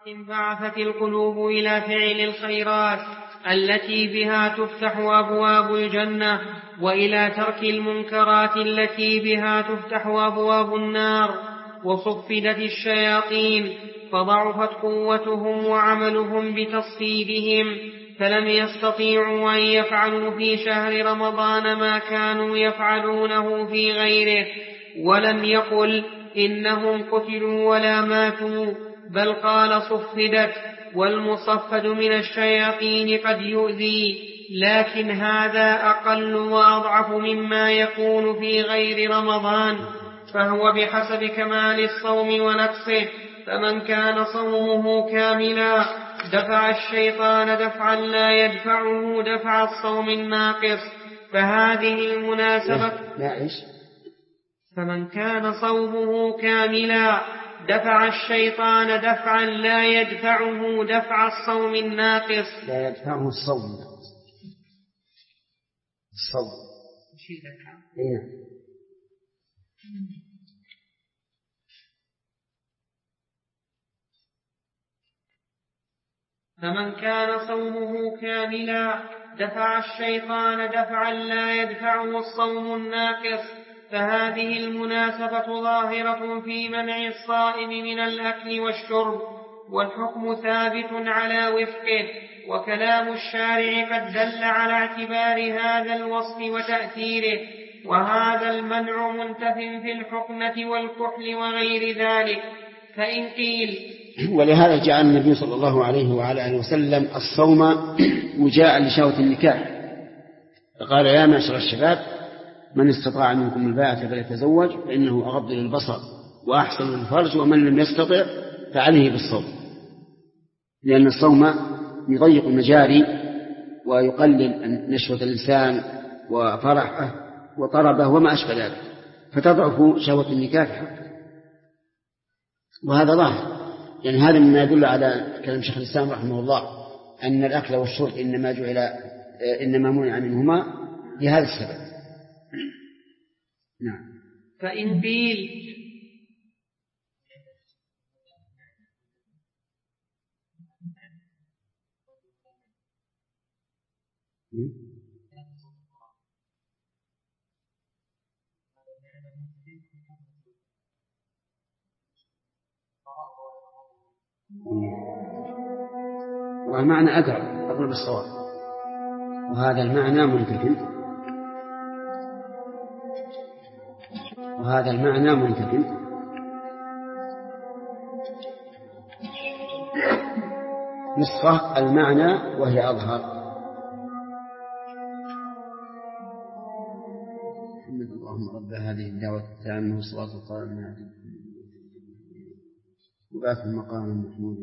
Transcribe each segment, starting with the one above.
انبعثت القلوب إلى فعل الخيرات التي بها تفتح أبواب الجنة، وإلى ترك المنكرات التي بها تفتح أبواب النار. وصفدت الشياطين فضعفت قوتهم وعملهم بتصفيدهم، فلم يستطيعوا أن يفعلوا في شهر رمضان ما كانوا يفعلونه في غيره. ولم يقل إنهم قتلوا ولا ماتوا، بل قال صفدت. والمصفد من الشياطين قد يؤذي، لكن هذا أقل وأضعف مما يكون في غير رمضان، فهو بحسب كمال الصوم ونقصه. فمن كان صومه كاملا دفع الشيطان دفعا لا يدفعه دفع الصوم الناقص، فهذه المناسبة. فمن كان صومه كاملا دفع الشيطان دفعا لا يدفعه دفع الصوم الناقص. لا يدفعه الصوم فمن كان صومه كاملا دفع الشيطان دفعا لا يدفعه الصوم الناقص، فهذه المناسبة ظاهرة في منع الصائم من الأكل والشرب، والحكم ثابت على وفقه. وكلام الشارع قد دل على اعتبار هذا الوصف وتأثيره، وهذا المنع منتف في الحقنة والكحل وغير ذلك. فإن قيل ولهذا جعل النبي صلى الله عليه وعلى آله وسلم الصوم وجاء لشهوة النكاح، فقال يا معشر الشباب من استطاع منكم الباءة فليتزوج فإنه أغض للبصر وأحسن للفرج، ومن لم يستطع فعليه بالصوم، لأن الصوم يضيق المجاري ويقلل نشوة الإنسان وفرحه وطربه وما أشبه ذلك، فتضعف شهوة النكاح. وهذا ظاهر، يعني هذا مما يدل على كلام شيخ الإسلام رحمه الله أن الأكل والشرب إنما منع منهما لهذا السبب. نعم. فإن قيل والمعنى أقرب الصواب، وهذا المعنى منتفي نسخة المعنى وهي أظهر. اللهم رب هذه الدعوة التامة والصلاة القائمة وبعث المقام المحمود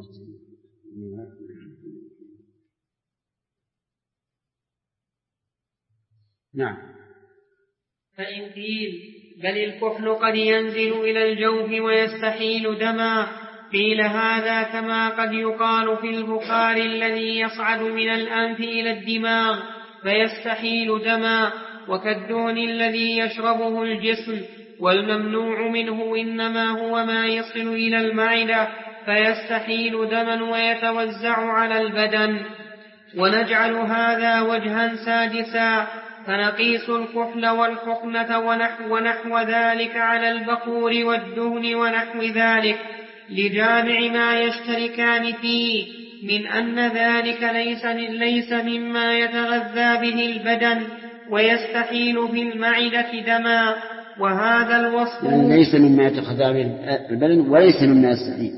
نعم. فإن قيل بل الكحل قد ينزل إلى الجوف ويستحيل دما، قيل هذا كما قد يقال في البخار الذي يصعد من الأنف إلى الدماغ فيستحيل دما، وكالدهن الذي يشربه الجسم، والممنوع منه إنما هو ما يصل إلى المعدة فيستحيل دما ويتوزع على البدن. ونجعل هذا وجها سادسا، فنقيس الكحل والحقنة ونحو ذلك على البخور والدهن ونحو ذلك، لجامع ما يشتركان فيه من أن ذلك ليس مما يتغذى به البدن ويستحيل في المعدة دما. وهذا الوصف ليس مما يتغذى به البدن وليس مما يستحيل.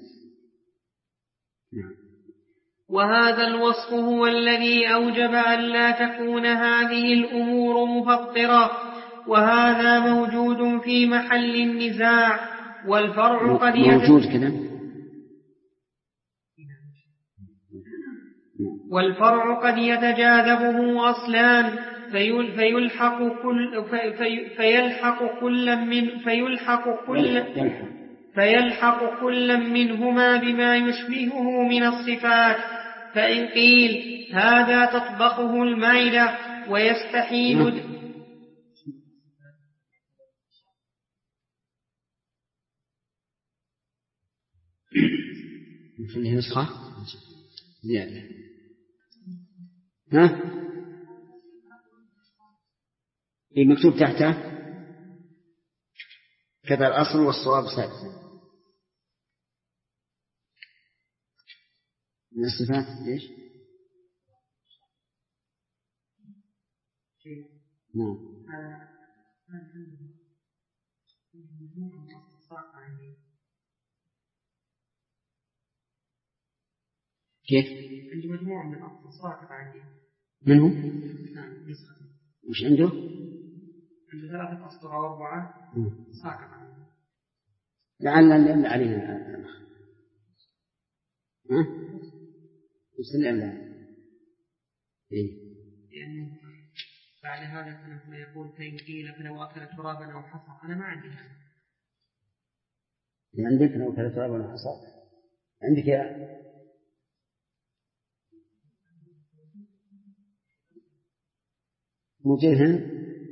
وهذا الوصف هو الذي أوجب أن لا تكون هذه الأمور مفطرة، وهذا موجود في محل النزاع. والفرع قد يتجاذبه أصلان فيلحق كل منهما بما يشبهه من الصفات. فإن قيل هذا تطبخه المعدة ويستحيل فيه نسخة زيادة. ها؟ مكتوب تحته كذا الأصل والصواب سادسا. من الصفات إيش؟ نعم. كيف؟ عندي مجموعة من الأصل ساقط عندي. من هو؟ نعم نسخة. وش عنده؟ عنده 3 أسطر أو 4 ساقط عندي. لعل علينا. ها؟ يسلم لا. إيه. لأنه بعد هذا كما يقول فإن قيل فلو أكل ترابا أو حصى. أنا ما عندي هذا. عندك لو أكل ترابا أو حصى؟ عندك يا موجودهن؟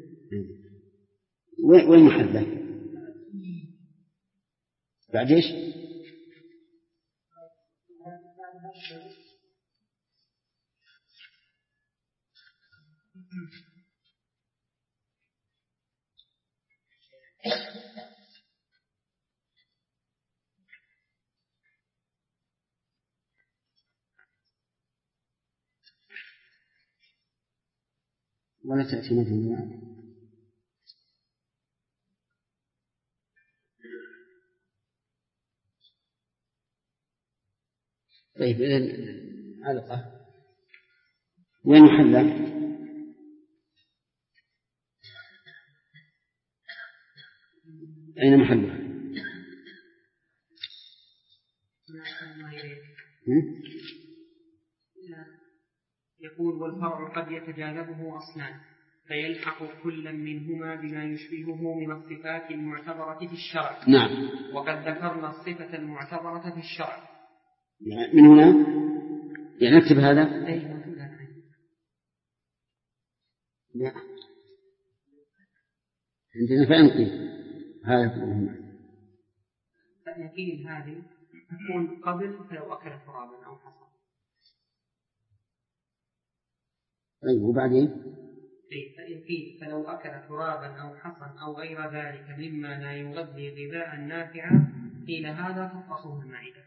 وين محله؟ بعد إيش؟ ولا تأتي مثل طيب إذن علقة وين محله؟ أين محله؟ يقول والفرع قد يتجاذبه أصلان فيلحق كل منهما بما يشبهه من الصفات المعتبرة في الشرع. نعم. وقد ذكرنا الصفة المعتبرة في الشرع. يعني من هنا يعني نكتب هذا؟ لا عندنا فأنقي هذا مهم. فأنقي هذه تكون قبل فلو أكل ترابا أو حصى. طيب وبعدين؟ فأنقي فلو أكل ترابا أو حصى أو غير ذلك مما لا يغذي غذاء نافعا قيل هذا تطبخه المعدة.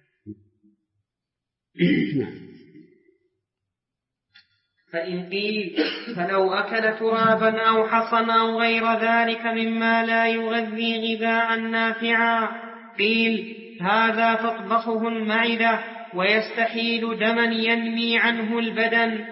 فإن قيل فلو أكل ترابا أو حصى أو غير ذلك مما لا يغذي غذاء نافعا قيل هذا تطبخه المعدة ويستحيل دما ينمي عنه البدن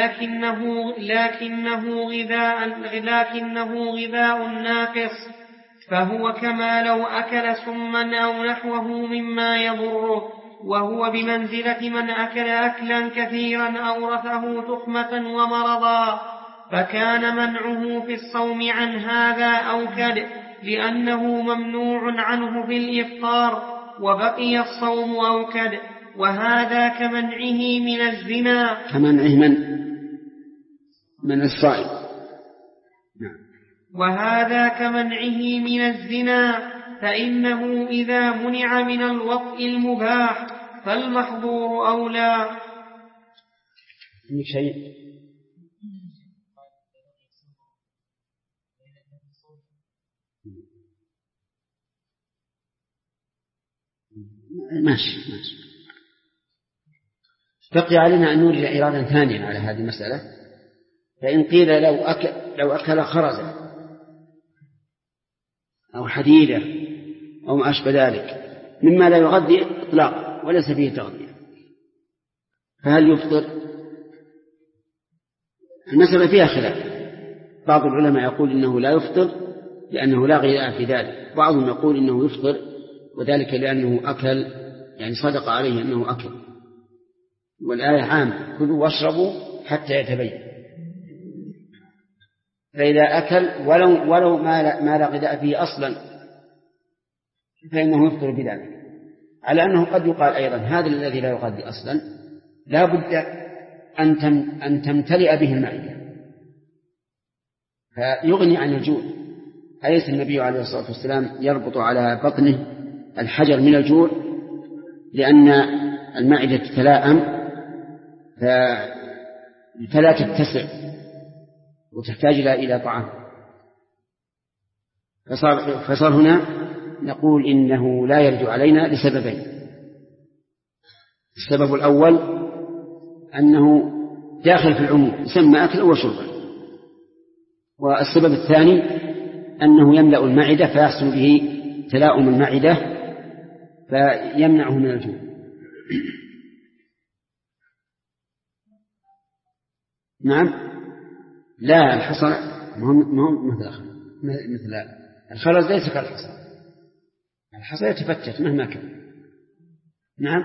لكنه غذاء ناقص فهو كما لو أكل سما أو نحوه مما يضره وهو بمنزلة من أكل أكلا كثيرا أورثه تخمة ومرضا فكان منعه في الصوم عن هذا أوكد لأنه ممنوع عنه في الإفطار وبقي الصوم أوكد وهذا كمنعه من الزنا كمنعه من الصائم. وهذا كمنعه من الزنا فإنه إذا منع من الوطء المباح فالمحظور أولى. شيء ماشي. بقي علينا أن نوجد إرادا ثانيا على هذه المسألة. فإن قيل لو أكل خرزا أو حديدة أو ما أشبه ذلك مما لا يغذي إطلاقا وليس فيه تغذية فهل يفطر؟ المسألة فيها خلاف. بعض العلماء يقول إنه لا يفطر لأنه لا غذاء في ذلك. بعضهم يقول إنه يفطر وذلك لأنه أكل يعني صدق عليه أنه أكل والآية عامة كلوا واشربوا حتى يتبين. فإذا أكل ولو ما لا غذاء فيه أصلا فإنه يفطر بذلك على أنه قد يقال أيضا هذا الذي لا يغذي أصلا لا بد أن تمتلئ به المعدة فيغني عن الجوع. أليس النبي عليه الصلاة والسلام يربط على بطنه الحجر من الجوع لأن المعدة تتلائم فلا تتسع وتحتاج إلى طعام، فصار هنا نقول إنه لا يرد علينا لسببين. السبب الأول أنه داخل في العموم يسمى أكل وشربا، والسبب الثاني أنه يملأ المعدة فيحصل به تلاؤم المعدة فيمنعه من الجوع. نعم، لا الحصى ما هو مثل الخرز ليس كالحصى، الحصى يتفتت مهما كان. نعم،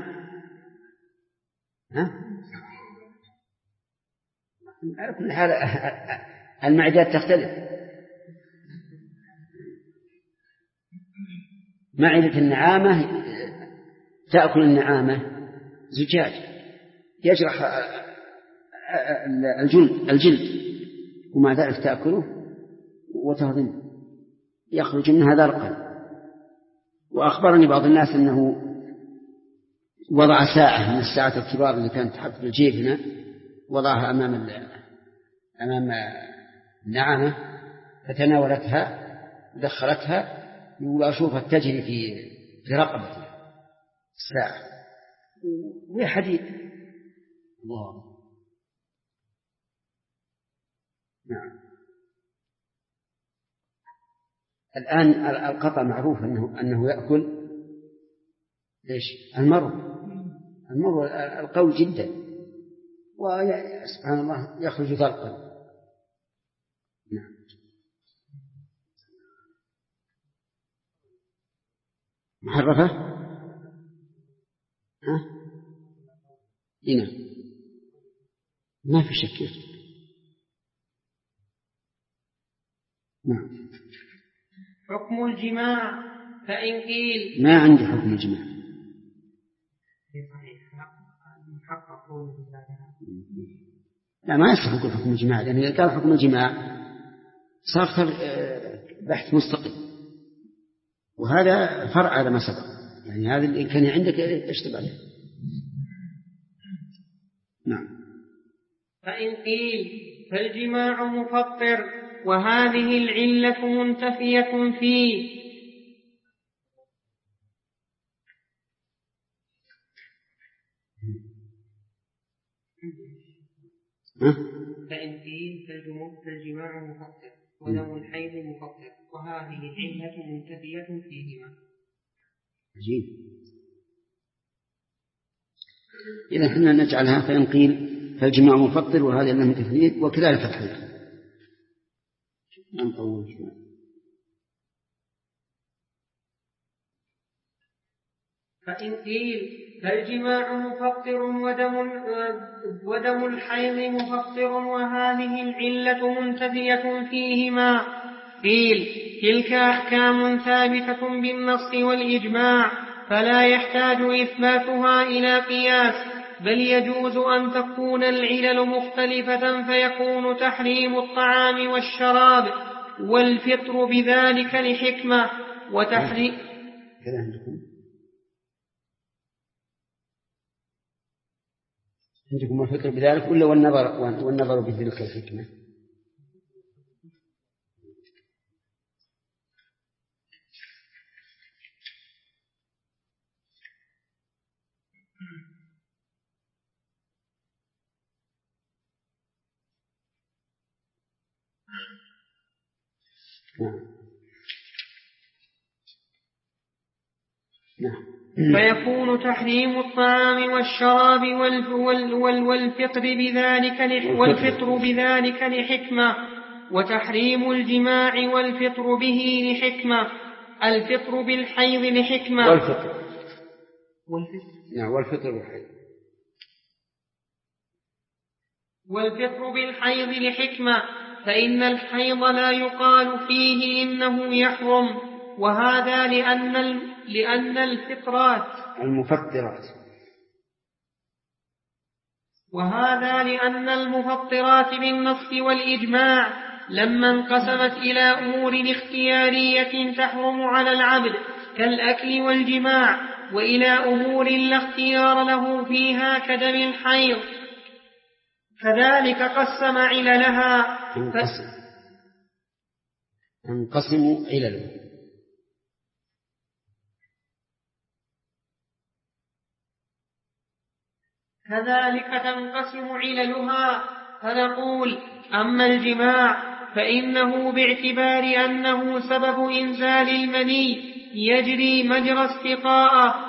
على كل حال المعدات تختلف. معدة النعامة تأكل النعامة زجاج يجرح الجلد ومع ذلك تأكله وتهضمه، يخرج منها ذرقا. وأخبرني بعض الناس أنه وضع ساعة من الساعات الكبار اللي كانت تحط في الجيب هنا، وضعها أمام النعامة فتناولتها ودخلتها وأشوفها تجري في رقبتها الساعة وهي حديد. الله. نعم. الآن القطع معروف أنه يأكل إيش؟ المرء القوي جدا، وسبحان الله يخرج ذرقا. نعم. محرفة؟ هنا ما في شك. نعم. حكم الجماع، فإن قيل ما عندي حكم الجماع. لا، ما يصح حكم الجماع، لأن إذا كان حكم الجماع صار بحث مستقل، وهذا فرع على ما سبق. يعني هذا اللي كان عندك اشتبه عليه. نعم. فإن قيل فالجماع مفطر وهذه العلة منتفية فيه. فإن قيل فالجماع مفطر ودم الحيض مفطر وهذه العلة منتفية فيهما. عجيب. إذا كنا نجعلها فإن قيل فالجماع مفطر وهذه العلة منتفية وكذلك الحيض. نطول شوي. فإن قيل فالجماع مفطر ودم الحيض مفطر وهذه العلة منتفية فيهما، قيل تلك أحكام ثابتة بالنص والإجماع فلا يحتاج إثباتها إلى قياس، بل يجوز أن تكون العلل مختلفة فيكون تحريم الطعام والشراب والفطر بذلك لحكمة وتحريم. عندكم الفطر بذلك ولا والنظر بتلك الحكمة؟ نعم. فيكون تحريم الطعام والشراب والفطر بذلك لحكمة، وتحريم الجماع والفطر به لحكمة، الفطر بالحيض لحكمة والفطر بالحيض لحكمة، فإن الحيض لا يقال فيه إنه يحرم، وهذا لأن الفطرات المفطرات بالنص والإجماع لما انقسمت إلى أمور اختيارية تحرم على العبد كالأكل والجماع وإلى أمور لا اختيار له فيها كدم الحيض. كذلك قسم عللها. تنقسم عللها. كذلك تنقسم عللها. فنقول: أما الجماع فإنه باعتبار أنه سبب إنزال المني يجري مجرى استقاءه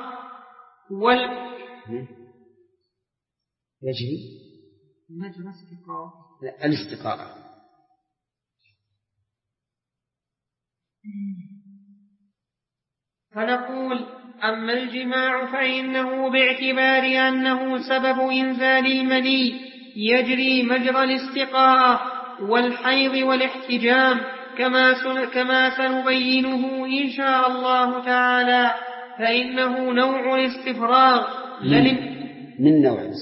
يجري مجرى استقاءه الاستقاء. فنقول: أما الجماع فإنه باعتبار أنه سبب إنزال المني يجري مجرى الاستقاء والحيض والاحتجام كما سنبينه إن شاء الله تعالى، فإنه نوع الاستفراغ من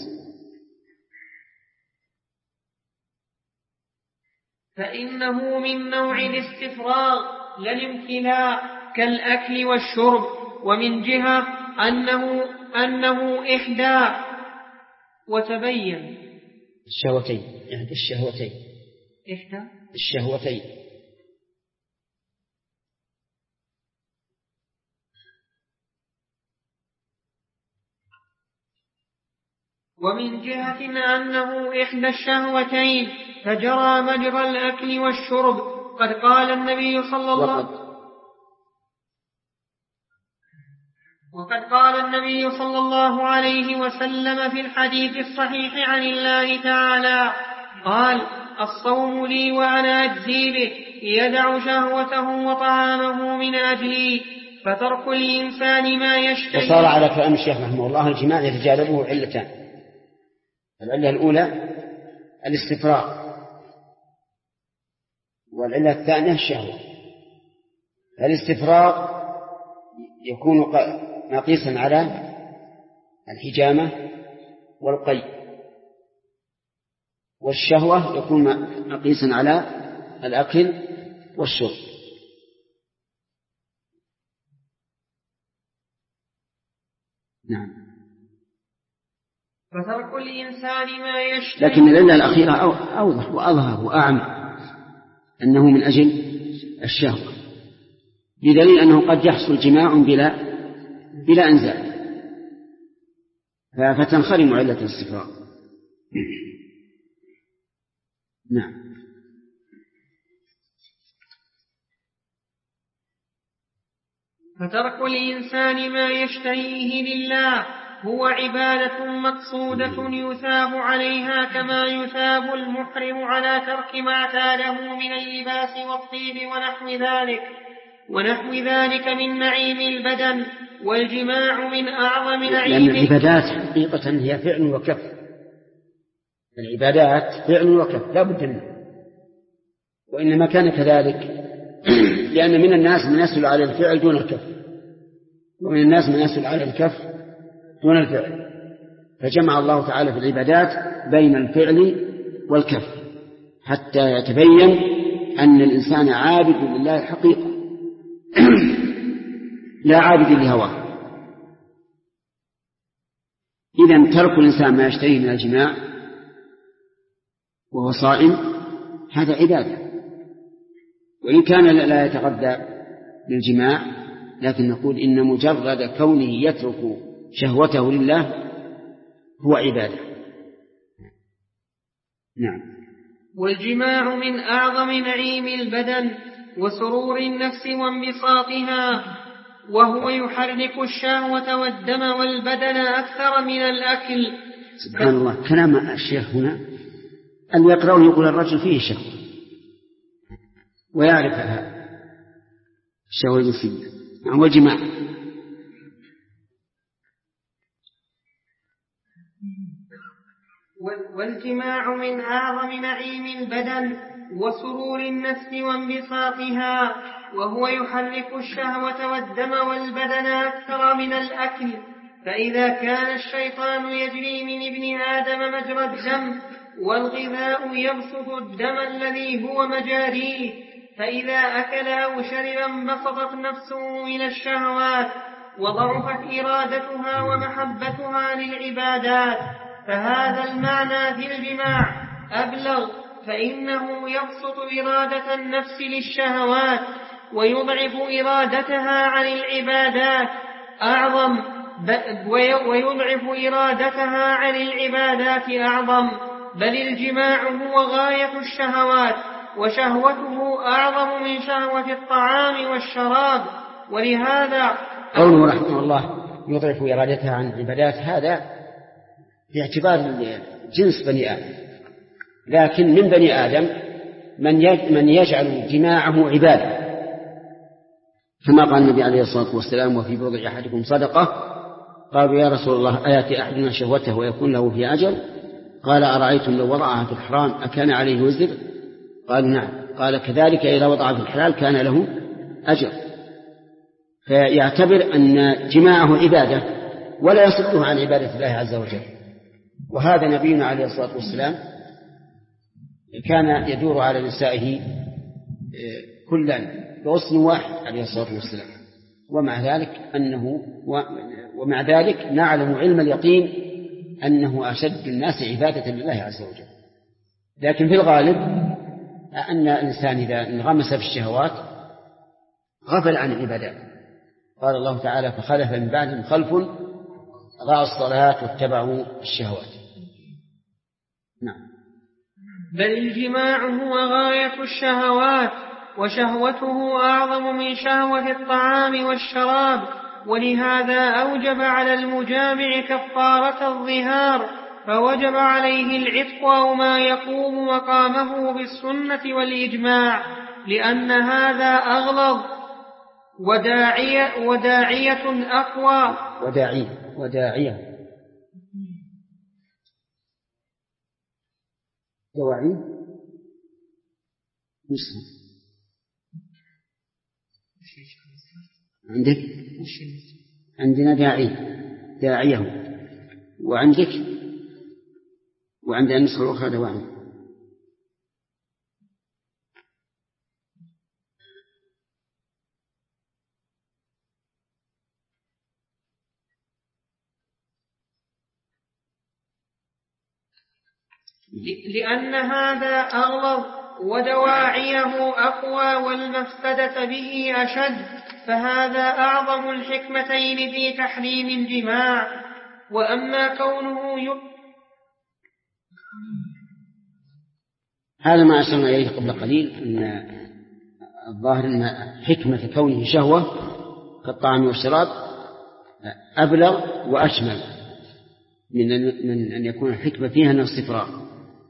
نوع الاستفراغ لا الامتلاء كالأكل والشرب. ومن جهة أنه إحدى وتبين الشهوتين. ومن جهة أنه إحدى الشهوتين فجرى مجرى الأكل والشرب. قد قال النبي صلى الله عليه وسلم في الحديث الصحيح عن الله تعالى قال: الصوم لي وأنا أجزي به، يدع شهوته وطعامه من أجلي. فترك الإنسان ما يشتهي. وصار على كلام الشيخ رحمه الله الجماع يتجانبه علتان: العلة الأولى الاستفراغ، والعلة الثانية الشهوة. الاستفراغ يكون نقيسا على الحجامة والقي، والشهوة يكون نقيسا على الأكل والشرب. نعم. فترك الإنسان ما يشتهي. لكن العلة الأخيرة أوضح وأظهر وأعمى، أنه من أجل الشهوة، بدليل أنه قد يحصل جماع بلا إنزال، فتنخرم علة الاستفراغ. نعم. فترك الإنسان ما يشتهيه لله هو عبادة مقصودة يثاب عليها كما يثاب المحرم على ترك ما اعتاده من اللباس والطيب ونحو ذلك من نعيم البدن. والجماع من أعظم نعيم. لأن العبادات حقيقة هي فعل وكف. العبادات فعل وكف لا بد منه، وإنما كان كذلك لأن من الناس من يسهل على الفعل دون الكف، ومن الناس من يسهل على الكف دون الفعل، فجمع الله تعالى في العبادات بين الفعل والكف حتى يتبين أن الإنسان عابد لله حقيقة لا عابد لهواه. إذن ترك الإنسان ما يشتهيه من الجماع وهو صائم هذا عبادة، وإن كان لا يتغذى بالجماع، لكن نقول إن مجرد كونه يترك شهوته لله هو عبادة. نعم. والجماع من أعظم نعيم البدن وسرور النفس وانبساطها، وهو يحرك الشهوة والدم والبدن أكثر من الأكل. سبحان الله، كلام الشيخ هنا أن يقرأه يقول الرجل فيه شهوة ويعرفها الشهوة الجنسية والجماع. والجماع من أعظم نعيم البدن وسرور النفس وانبساطها، وهو يحرك الشهوة والدم والبدن أكثر من الأكل. فإذا كان الشيطان يجري من ابن آدم مجرى الدم، والغذاء يبسط الدم الذي هو مجاريه، فإذا أكل أو شرب انبسطت نفسه من الشهوات، وضعفت إرادتها ومحبتها للعبادات، فهذا المعنى في الجماع أبلغ، فإنه يبسط إرادة النفس للشهوات ويضعف إرادتها عن العبادات أعظم، بل الجماع هو غاية الشهوات، وشهوته أعظم من شهوة الطعام والشراب. ولهذا قوله رحمه الله يضعف إرادتها عن العبادات، هذا باعتبار جنس بني آدم، لكن من بني آدم من يجعل جماعه عبادة، كما قال النبي عليه الصلاة والسلام: وفي بضع أحدكم صدقة. قالوا: يا رسول الله، أيأتي أحدنا شهوته ويكون له في أجر؟ قال: أرأيتم لو وضعها في الحرام أكان عليه وزر؟ قالوا: نعم. قال: كذلك إذا وضعها في الحلال كان له أجر. فيعتبر أن جماعه عبادة ولا يصده عن عبادة الله عز وجل. وهذا نبينا عليه الصلاة والسلام كان يدور على نسائه كلا بغصن واحد عليه الصلاة والسلام، ومع ذلك نعلم علم اليقين أنه أشد الناس عبادة لله عز وجل. لكن في الغالب أن الإنسان إذا انغمس في الشهوات غفل عن العبادات. قال الله تعالى: فخلف من بعدهم خلف أضاعوا الصلاة واتبعوا الشهوات. نعم. بل الجماع هو غاية الشهوات، وشهوته أعظم من شهوة الطعام والشراب، ولهذا أوجب على المجامع كفارة الظهار، فوجب عليه العتق أو ما يقوم مقامه بالسنة والإجماع، لأن هذا أغلظ وداعية أقوى. وداعية دواعي عندك؟ عندنا داعيه، وعندنا النسخة الأخرى دواعي. لأن هذا أغلظ ودواعيه أقوى والمفسدة به أشد، فهذا أعظم الحكمتين في تحريم الجماع. وأما كونه هذا ما أشرنا إليه قبل قليل، أن الظاهر أن حكمة كونه شهوة كالطعام والشراب أبلغ وأشمل من أن يكون الحكمة فيها أنه استفراغ.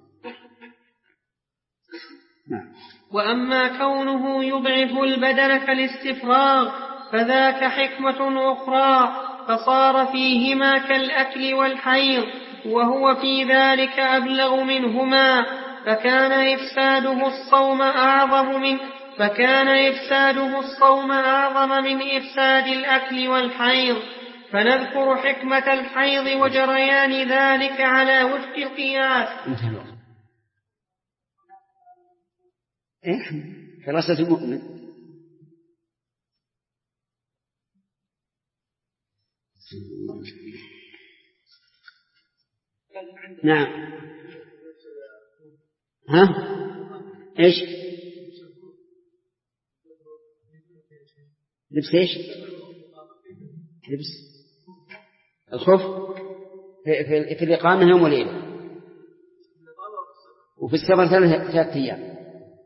وأما كونه يضعف البدن كالاستفراغ فذاك حكمة أخرى، فصار فيهما كالأكل والحيض، وهو في ذلك أبلغ منهما، فكان إفساده الصوم أعظم من إفساد الأكل والحيض. فنذكر حكمة الحيض وجريان ذلك على وفق القياس. حراسة المؤمن. نعم. إيش؟ لبس إيش؟ لبس الخف في الإقامة يوم وليلة، وفي السفر 3 أيام.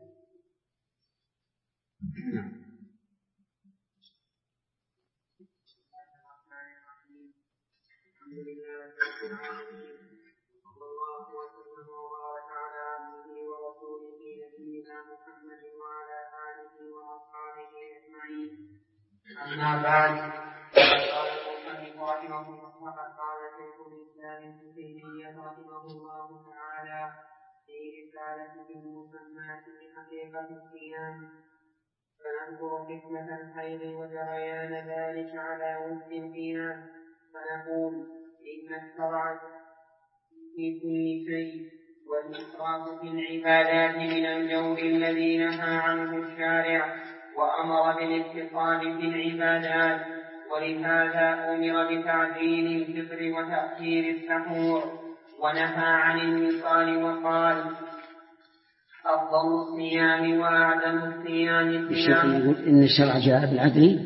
أما بعد، قال المصنف رحمه الله، وقد قال شيخ الإسلام ابن تيمية رحمه الله تعالى في رسالته المسماة بحقيقة الصيام، فنذكر حكمة الحيض وجريان ذلك على وفق القياس، فنقول إن الشرع في كل شيء، والإسراف في العبادات من الجور الذي نهى عنه الشارع وأمر بالاتصال في العبادات، ولهذا أمر بتعجيل الفطر وتأخير السحور، ونهى عن الوصال وقال: أفضل الصيام وأعدم الصيام الشيخ يقول إن الشرع جاء بالعدل.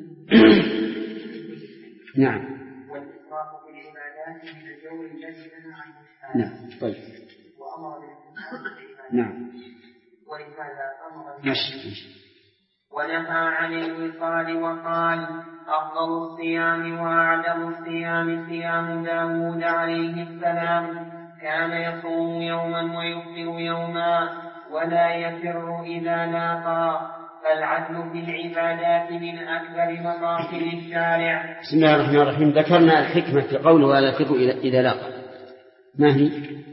نعم. والإسراف في العبادات من الجور الذي نهى عنه. نعم. طيب. وأمر بالإسراف في العبادات. نعم. ولهذا أمر ونهى عن الوصال وقال: أفضل الصيام وأعدم الصيام صيام داود عليه السلام، كان يصوم يوما ويفطر يوما ولا يفر إذا لاقى، فالعدل في العبادات من أكبر مقاصد الشارع. بسم الله الرحمن الرحيم. ذكرنا الحكمة في قوله ولا يفر إذا لاقى، ما هي؟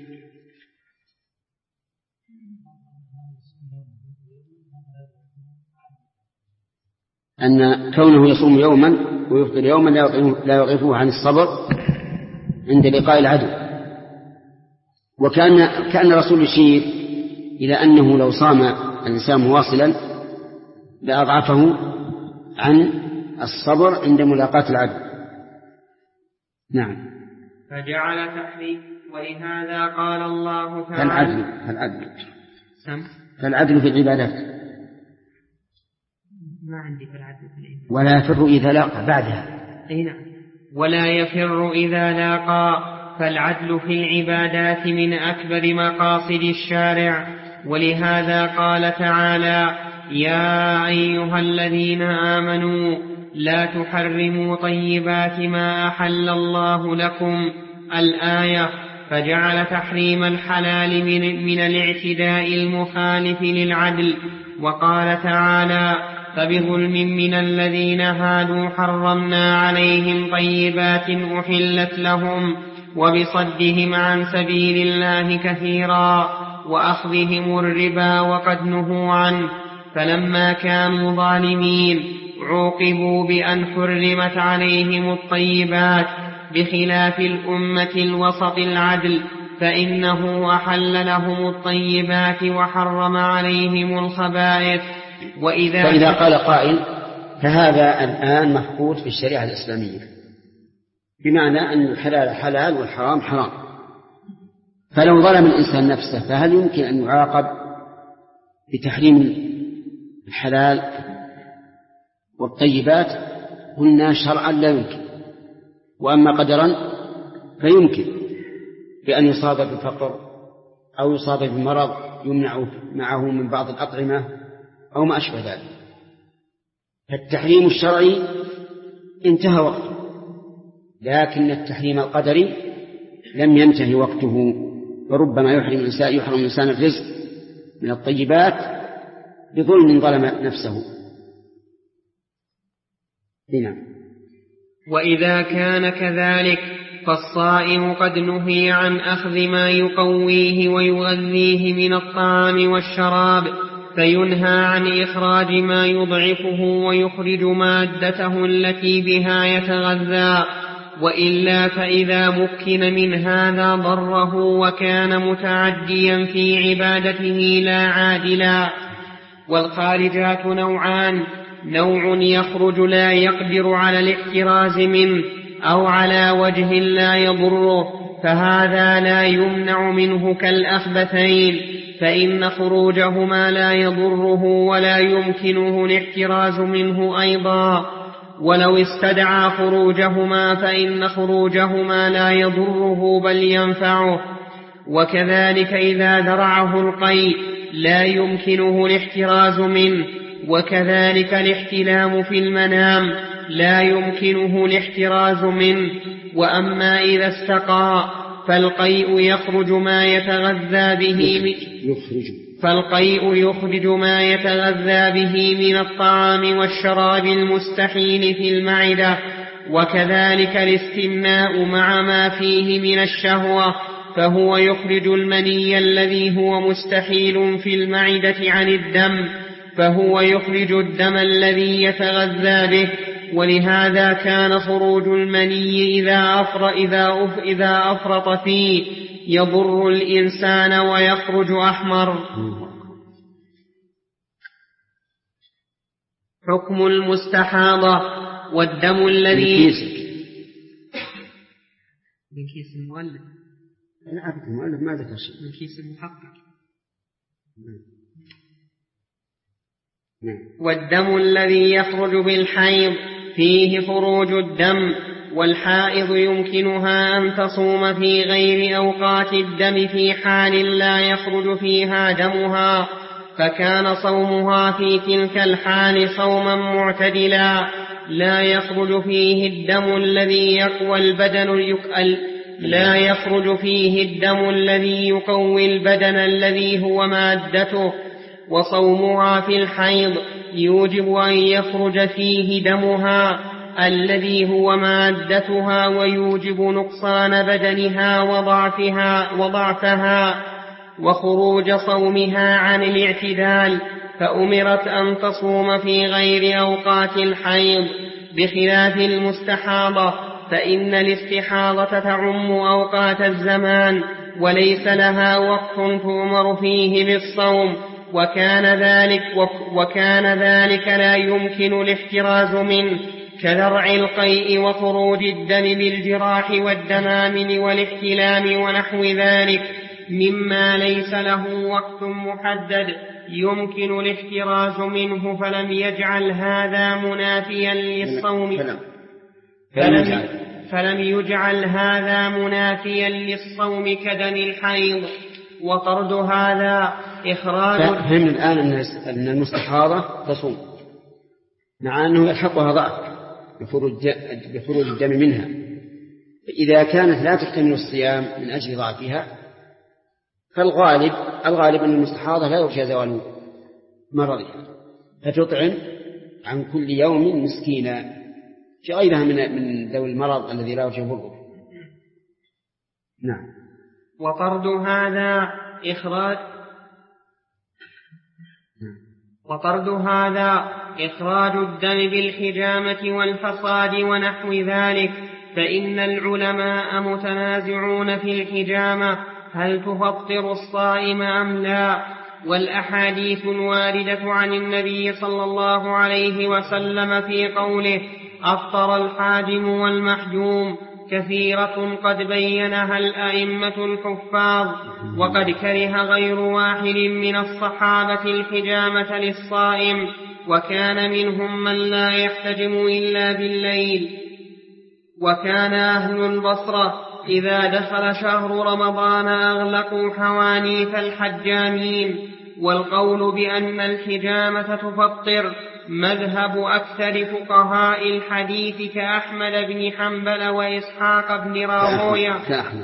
أن كونه يصوم يوما ويفطر يوما لا يوقفه عن الصبر عند لقاء العدو. كان الرسول يشير إلى أنه لو صام الإنسان مواصلا لأضعفه عن الصبر عند ملاقاة العدو. نعم. فجعل تحريم، ولهذا قال الله تعالى: فالعدل في العبادات. ما عندي في العدل في العبادات. ولا يفر إذا لاقى بعدها. أي نعم. ولا يفر إذا لاقى، فالعدل في العبادات من أكبر مقاصد الشارع. ولهذا قال تعالى: يا أيها الذين آمنوا لا تحرموا طيبات ما أحل الله لكم، الآية. فجعل تحريم الحلال من الاعتداء المخالف للعدل. وقال تعالى: فبظلم من الذين هادوا حرمنا عليهم طيبات أحلت لهم، وبصدهم عن سبيل الله كثيرا، وأخذهم الربا وقد نهوا عنه، فلما كانوا ظالمين عوقبوا بأن حرمت عليهم الطيبات، بخلاف الأمة الوسط العدل، فإنه أحل لهم الطيبات وحرم عليهم الخبائث. فإذا قال قائل: فهذا الآن مفقود في الشريعة الإسلامية، بمعنى أن الحلال حلال والحرام حرام، فلو ظلم الإنسان نفسه فهل يمكن أن يعاقب بتحريم الحلال والطيبات؟ قلنا شرعا لا يمكن، وأما قدرا فيمكن، بأن يصاب بالفقر أو يصاب بمرض يمنع معه من بعض الأطعمة أو ما أشبه ذلك. فالتحريم الشرعي انتهى وقته، لكن التحريم القدري لم ينتهي وقته، وربما يحرم الإنسان الرزق من الطيبات بظلم ظلم نفسه. هنا. وإذا كان كذلك فالصائم قد نهي عن أخذ ما يقويه ويغذيه من الطعام والشراب، فينهى عن إخراج ما يضعفه ويخرج مادته التي بها يتغذى، وإلا فإذا مكن من هذا ضره وكان متعديا في عبادته لا عادلا. والخارجات نوعان: نوع يخرج لا يقدر على الاحتراز منه، أو على وجه لا يضره، فهذا لا يمنع منه كالأخبثين، فإن خروجهما لا يضره ولا يمكنه الاحتراز منه أيضا. ولو استدعى خروجهما فإن خروجهما لا يضره بل ينفعه. وكذلك إذا درعه القيء لا يمكنه الاحتراز منه، وكذلك الاحتلام في المنام لا يمكنه الاحتراز منه. وأما إذا استقى فالقيء يخرج ما يتغذى به من الطعام والشراب المستحيل في المعدة. وكذلك الاستمناء مع ما فيه من الشهوة، فهو يخرج المني الذي هو مستحيل في المعدة عن الدم، فهو يخرج الدم الذي يتغذى به. ولهذا كان خروج المني إذا أفرط فيه يضر الإنسان ويخرج أحمر. حكم المستحاضة. والدم الذي من كيس المؤلف. لا أبدا المؤلف ما ذكر شيء. من كيس المحقق. نعم. والدم الذي يخرج بالحيض فيه خروج الدم، والحائض يمكنها أن تصوم في غير أوقات الدم في حال لا يخرج فيها دمها، فكان صومها في تلك الحال صوما معتدلا لا يخرج فيه الدم الذي يقوي البدن الذي هو مادته. وصومها في الحيض يوجب أن يخرج فيه دمها الذي هو مادتها، ويوجب نقصان بدنها وضعفها وخروج صومها عن الاعتدال، فأمرت أن تصوم في غير أوقات الحيض بخلاف المستحاضة، فإن الاستحاضة تعم أوقات الزمان وليس لها وقت تؤمر فيه بالصوم، وكان ذلك لا يمكن الاحتراز منه، كذرع القيء وخروج الدم بالجراح والدمامل والاحتلام ونحو ذلك مما ليس له وقت محدد يمكن الاحتراز منه، فلم يجعل هذا منافيا للصوم فلم يجعل هذا منافيا للصوم كدم الحيض. وطرد هذا إخراج. فهم الآن أن المستحاضة تصوم مع أنه يلحقها ضعف بخروج الدم منها، فإذا كانت لا تكتمل الصيام من أجل ضعفها فالغالب أن المستحاضة لا يرجى زوال مرضها، فتطعم عن كل يوم مسكينا في غيرها من ذوي المرض الذي لا يرجى برؤه. نعم. وطرد هذا إخراج الدم بالحجامة والفصاد ونحو ذلك، فإن العلماء متنازعون في الحجامة هل تفطر الصائم أم لا، والأحاديث الواردة عن النبي صلى الله عليه وسلم في قوله أفطر الحاجم والمحجوم كثيرة قد بينها الأئمة الحفاظ، وقد كره غير واحد من الصحابة الحجامة للصائم، وكان منهم من لا يحتجم إلا بالليل. وكان أهل البصرة إذا دخل شهر رمضان أغلقوا حوانيت الحجامين. والقول بأن الحجامة تفطر مذهب أكثر فقهاء الحديث كأحمد بن حنبل وإسحاق بن راهويه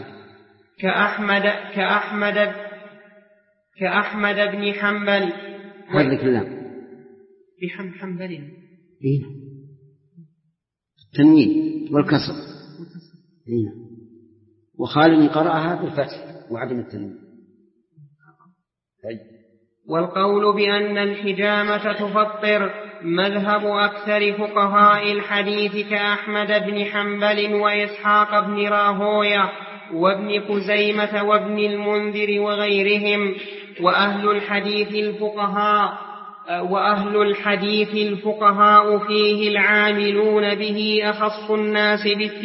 كأحمد بن حنبل بحنبل التنوين والكسر، وخالد قرأها بالفتح وعدم التنوين. والقول بأن الحجامة تفطر مذهب أكثر فقهاء الحديث كأحمد بن حنبل وإسحاق بن راهويه وابن خزيمة وابن المنذر وغيرهم. وأهل الحديث الفقهاء فيه العاملون به أخص الناس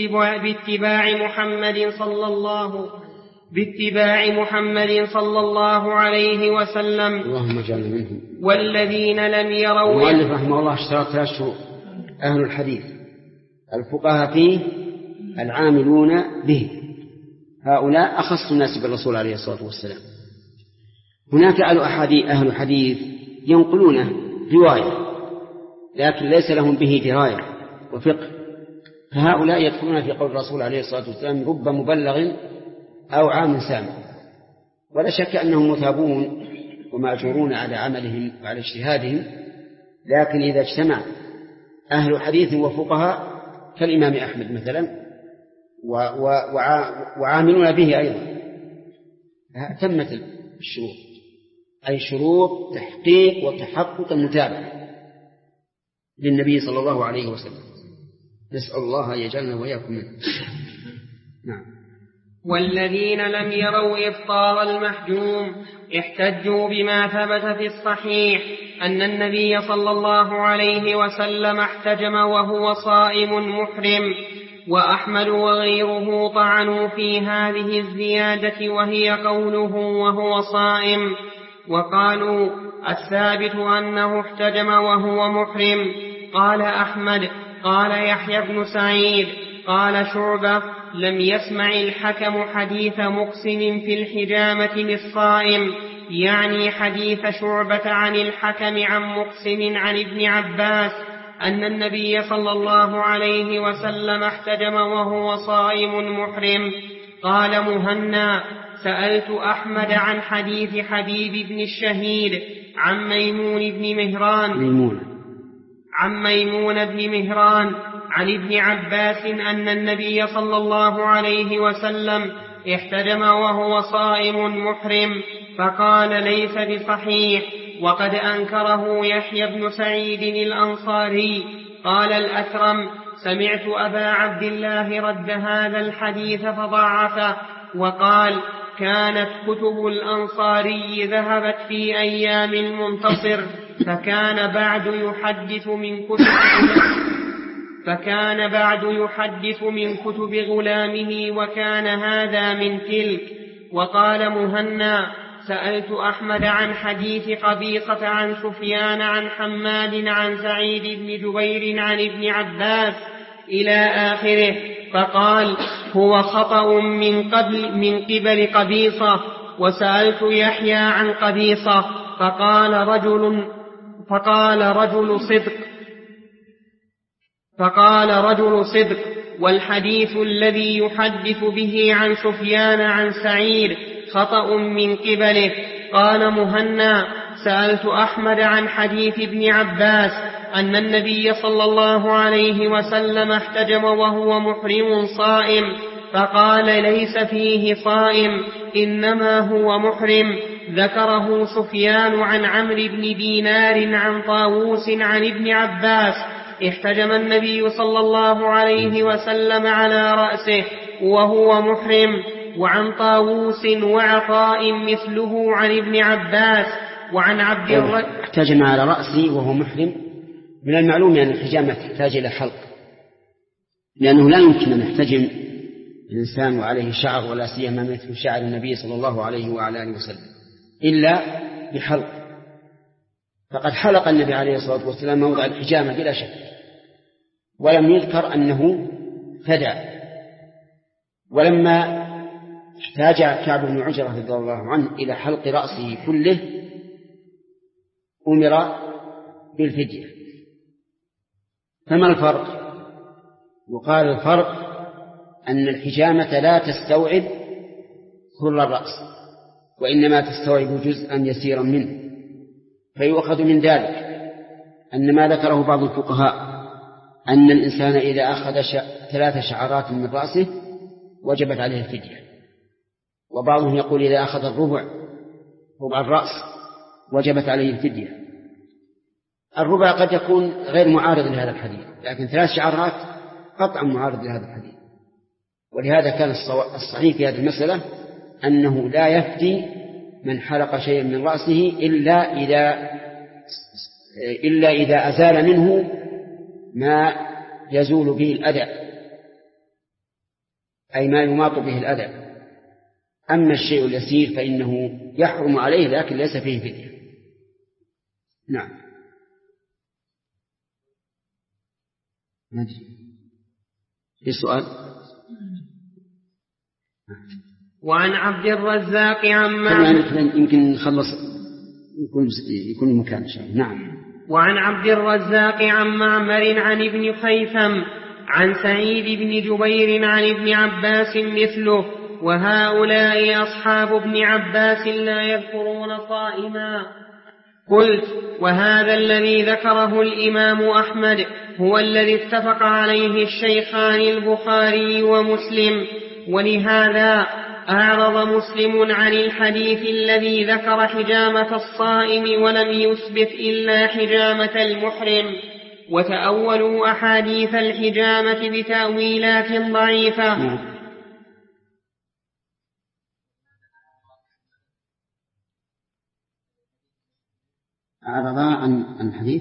باتباع محمد صلى الله عليه وسلم. اللهم اجعلنا منهم. والذين لم يروا. المؤلف رحمه الله اشترط 3 شروط. أهل الحديث الفقهاء فيه العاملون به، هؤلاء أخص الناس بالرسول عليه الصلاة والسلام. هناك أهل حديث ينقلونه رواية لكن ليس لهم به دراية وفقه، فهؤلاء يدخلون في قول الرسول عليه الصلاة والسلام رب مبلغ أو عام سامع، ولا شك أنهم مثابون ومأجورون على عملهم وعلى اجتهادهم. لكن إذا اجتمع أهل حديث وفقهاء كالإمام أحمد مثلا وعاملون به أيضا تمت الشروط، أي شروط تحقيق وتحقق المتابعة للنبي صلى الله عليه وسلم. نسأل الله أن يجعلنا وإياكم منه. نعم. والذين لم يروا إفطار المحجوم احتجوا بما ثبت في الصحيح أن النبي صلى الله عليه وسلم احتجم وهو صائم محرم. وأحمد وغيره طعنوا في هذه الزيادة وهي قوله وهو صائم، وقالوا الثابت أنه احتجم وهو محرم. قال أحمد قال يحيى بن سعيد قال شعبة لم يسمع الحكم حديث مقسم في الحجامة للصائم، يعني حديث شعبة عن الحكم عن مقسم عن ابن عباس أن النبي صلى الله عليه وسلم احتجم وهو صائم محرم. قال مهنا سألت أحمد عن حديث حبيب بن الشهيد عن ميمون بن مهران عن ابن عباس أن النبي صلى الله عليه وسلم احتجم وهو صائم محرم، فقال ليس بصحيح، وقد أنكره يحيى بن سعيد الأنصاري. قال الأكرم سمعت أبا عبد الله رد هذا الحديث فضعفه، وقال كانت كتب الأنصاري ذهبت في أيام المنتصر، فكان بعد يحدث من كتب غلامه، وكان هذا من تلك. وقال مهنا سألت أحمد عن حديث قبيصة عن سفيان عن حماد عن سعيد بن جبير عن ابن عباس إلى آخره، فقال هو خطأ من قبل قبيصة. وسألت يحيى عن قبيصة فقال رجل صدق، والحديث الذي يحدث به عن سفيان عن سعيد خطأ من قبله. قال مهنا سألت أحمد عن حديث ابن عباس أن النبي صلى الله عليه وسلم احتجم وهو محرم صائم، فقال ليس فيه صائم إنما هو محرم. ذكره سفيان عن عمرو بن دينار عن طاووس عن ابن عباس احتجم النبي صلى الله عليه وسلم على رأسه وهو محرم، وعن طاووس وعطاء مثله عن ابن عباس وعن عبد الرحمن احتجم على رأسه وهو محرم. من المعلوم أن الحجامة تحتاج إلى حلق، لأنه لا يمكن أن يحتجم الإنسان وعليه شعر، ولا سيما مثل شعر النبي صلى الله عليه وعلى آله وسلم، إلا بحلق. فقد حلق النبي عليه الصلاة والسلام موضع الحجامة بلا شك، ولم يذكر أنه فدى. ولما احتاج كعب بن عجرة رضي الله عنه إلى حلق رأسه كله أمر بالفدية. فما الفرق؟ وقال الفرق أن الحجامة لا تستوعب كل الرأس، وإنما تستوعب جزءا يسيرا منه، فيؤخذ من ذلك أن ما ذكره بعض الفقهاء أن الإنسان إذا أخذ 3 شعرات من رأسه وجبت عليه الفدية، وبعضهم يقول إذا أخذ ربع الرأس وجبت عليه الفدية. الربع قد يكون غير معارض لهذا الحديث، لكن 3 شعرات قطعا معارض لهذا الحديث. ولهذا كان الصحيح في هذه المسألة أنه لا يفدي من حلق شيئا من رأسه إلا إذا أزال منه ما يزول به الأذى، أي ما يماط به الأذى. أما الشيء اليسير فإنه يحرم عليه، لكن ليس فيه فدية. نعم. في سؤال؟ وعن عبد الرزاق يمكن نخلص يكون مكان إن شاء الله. نعم. وعن عبد الرزاق عن معمر عن ابن خيثم عن سعيد بن جبير عن ابن عباس مثله، وهؤلاء أصحاب ابن عباس لا يذكرون صائما. قلت وهذا الذي ذكره الإمام أحمد هو الذي اتفق عليه الشيخان البخاري ومسلم، ولهذا أعرض مسلم عن الحديث الذي ذكر حجامة الصائم ولم يثبت إلا حجامة المحرم، وتأولوا أحاديث الحجامة بتأويلات ضعيفة. أعرضا عن الحديث.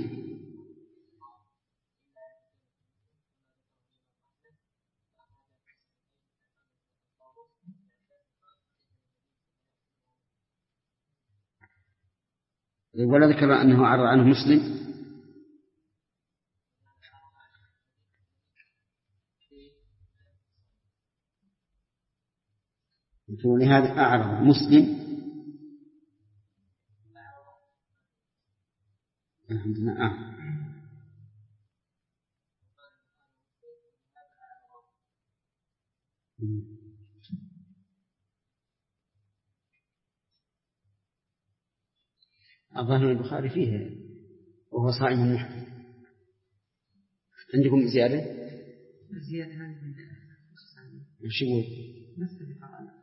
ولا ذكر أنه أعرض عنه مسلم. ولهذا أعرض مسلم. الحمد لله. أظهر البخاري فيه وهو صائم محرم. عندكم زيادة؟ زيادة هذه وش يقول؟ نفس اللي قرأنا.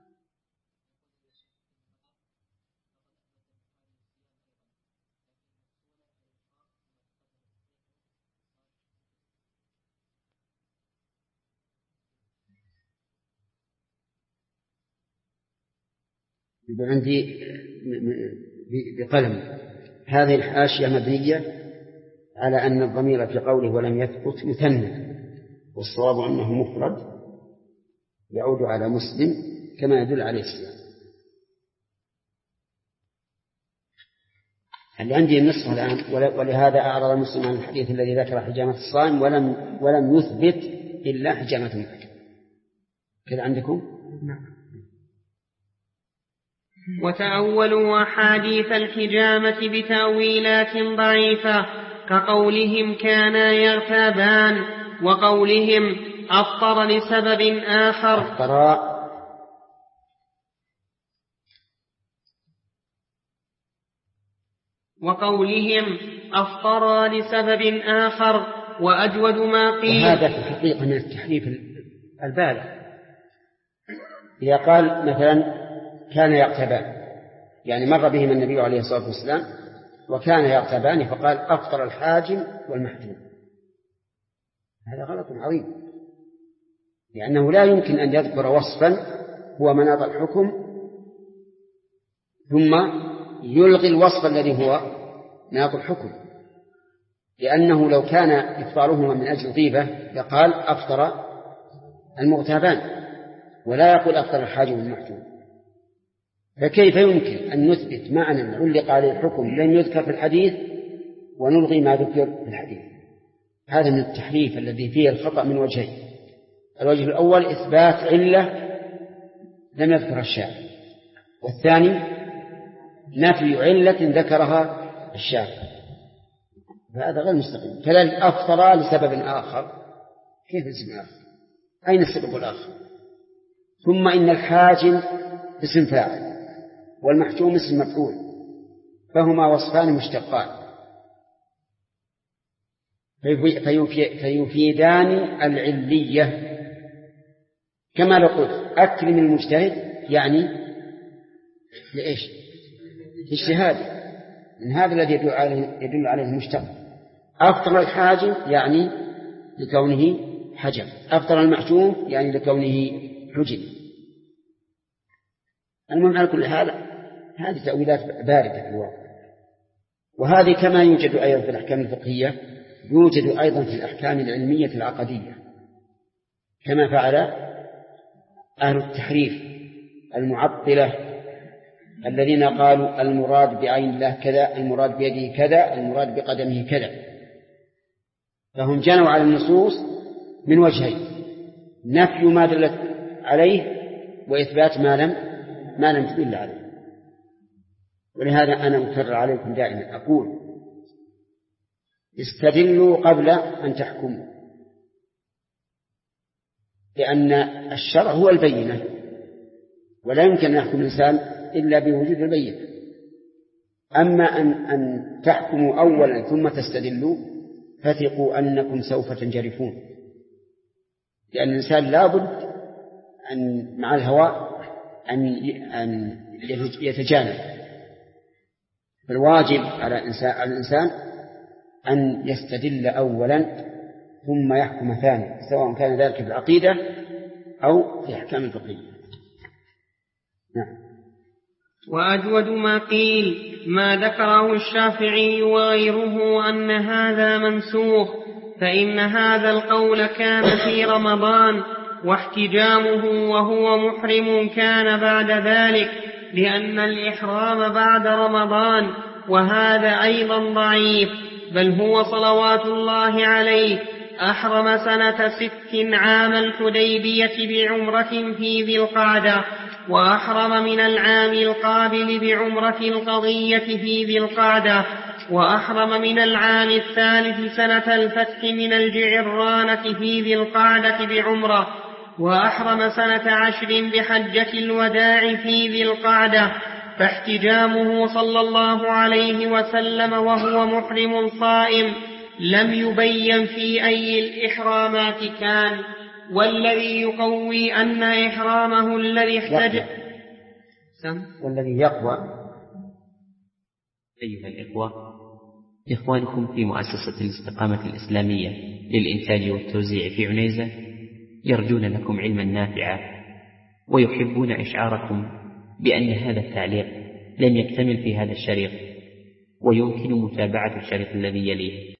يبقى عندي بقلم هذه الحاشية مبنية على أن الضمير في قوله ولم يثبت مثنى، والصواب أنه مفرد يعود على مسلم كما يدل عليه السياق. اللي عندي النسخة الآن ولهذا أعرض مسلم عن الحديث الذي ذكر حجامة الصائم ولم يثبت إلا حجامة المحرم. كذا عندكم؟ نعم. وتأولوا أحاديث الحجامة بتأويلات ضعيفة كقولهم كانا يغتابان، وقولهم أفطر لسبب آخر. وقولهم أفطر لسبب آخر وأجود ما قيل. وهذا في الحقيقة من التحريف البالغ. إذا قال مثلا كان يغتابان، يعني مر بهم النبي عليه الصلاة والسلام وكان يغتابان فقال أفطر الحاجم والمحجوم، هذا غلط عظيم، لأنه لا يمكن أن يذكر وصفا هو مناط الحكم ثم يلغي الوصف الذي هو مناط الحكم، لأنه لو كان إفطارهما من أجل غيبة لقال أفطر المغتابان ولا يقول أفطر الحاجم والمحجوم. فكيف يمكن أن نثبت معنى علق عليه الحكم لم يذكر في الحديث ونلغي ما ذكر في الحديث؟ هذا من التحريف الذي فيه الخطأ من وجهين. الوجه الأول إثبات علة لم يذكر الشارع، والثاني نفي علة ذكرها الشارع، فهذا غير مستقيم. كذلك أفطر لسبب آخر، كيف لسبب آخر؟ أين السبب الآخر؟ ثم إن الحاجم اسم فاعل والمحجوم اسم مفعول، فهما وصفان مشتقان فيفيدان العلية، كما لو قلت أكرم المجتهد يعني لإيش؟ اجتهاد، من هذا الذي يدل عليه المشتق. أفطر الحاجم يعني لكونه حجم، أفطر المحجوم يعني لكونه حجم. المهم على كل حال هذه تأويلات باردة في الواقع. وهذه كما يوجد أيضا في الأحكام الفقهية يوجد أيضا في الأحكام العلمية العقدية، كما فعل أهل التحريف المعطلة الذين قالوا المراد بعين الله كذا، المراد بيده كذا، المراد بقدمه كذا، فهم جنوا على النصوص من وجهين: نفي ما دلت عليه وإثبات ما لم تدل عليه. ولهذا أنا أكرر عليكم دائما أقول استدلوا قبل أن تحكموا، لأن الشرع هو البينة، ولا يمكن أن يحكم الإنسان إلا بوجود البينة. أما أن تحكموا أولا ثم تستدلوا فثقوا أنكم سوف تنجرفون، لأن الإنسان لابد أن مع الهوى أن يتجانب. فالواجب على الإنسان أن يستدل أولا ثم يحكم ثانيا، سواء كان ذلك في العقيدة أو في أحكام الفقهية. نعم. وأجود ما قيل ما ذكره الشافعي وغيره أن هذا منسوخ، فإن هذا القول كان في رمضان، واحتجامه وهو محرم كان بعد ذلك، لأن الإحرام بعد رمضان، وهذا أيضا ضعيف. بل هو صلوات الله عليه أحرم سنة 6 عام الحديبية بعمرة في ذي القعدة، وأحرم من العام القابل بعمرة القضية في ذي القعدة، وأحرم من العام الثالث سنة الفتح من الجعرانة في ذي القعدة بعمرة، وأحرم سنة 10 بحجة الوداع في ذي القعدة. فاحتجامه صلى الله عليه وسلم وهو محرم صائم لم يبين في أي الإحرامات كان. والذي يقوي أن إحرامه الذي احتج والذي يقوى. أيها الإخوة، إخوانكم في مؤسسة الاستقامة الإسلامية للإنتاج والتوزيع في عنيزة يرجون لكم علما نافعا، ويحبون إشعاركم بأن هذا التعليق لم يكتمل في هذا الشريط، ويمكن متابعة الشريط الذي يليه.